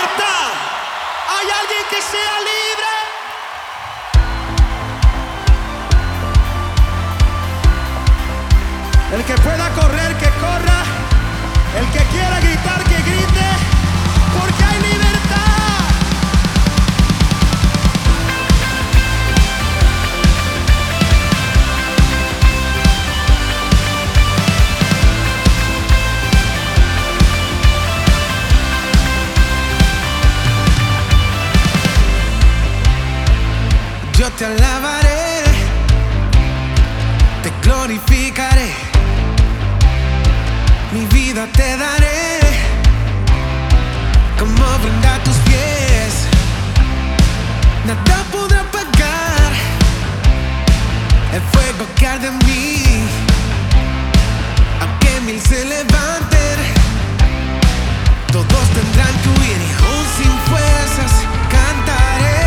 libertad. ¿Hay alguien que sea libre? El que pueda correr, que corra. El que quiera gritar, que grite. Porque hay libertad. Yo te alabaré, te glorificaré, mi vida te daré como ofrenda a tus pies. Nada podrá apagar el fuego que arde en mí, aunque mil se levanten, todos tendrán que huir y aún sin fuerzas cantaré.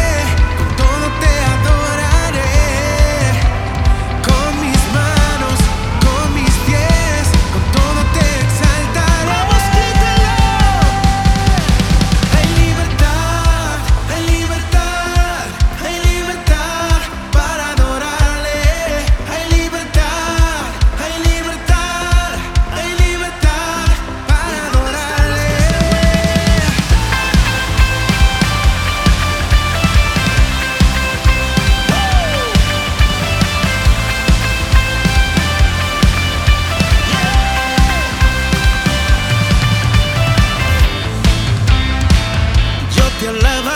Te alabaré.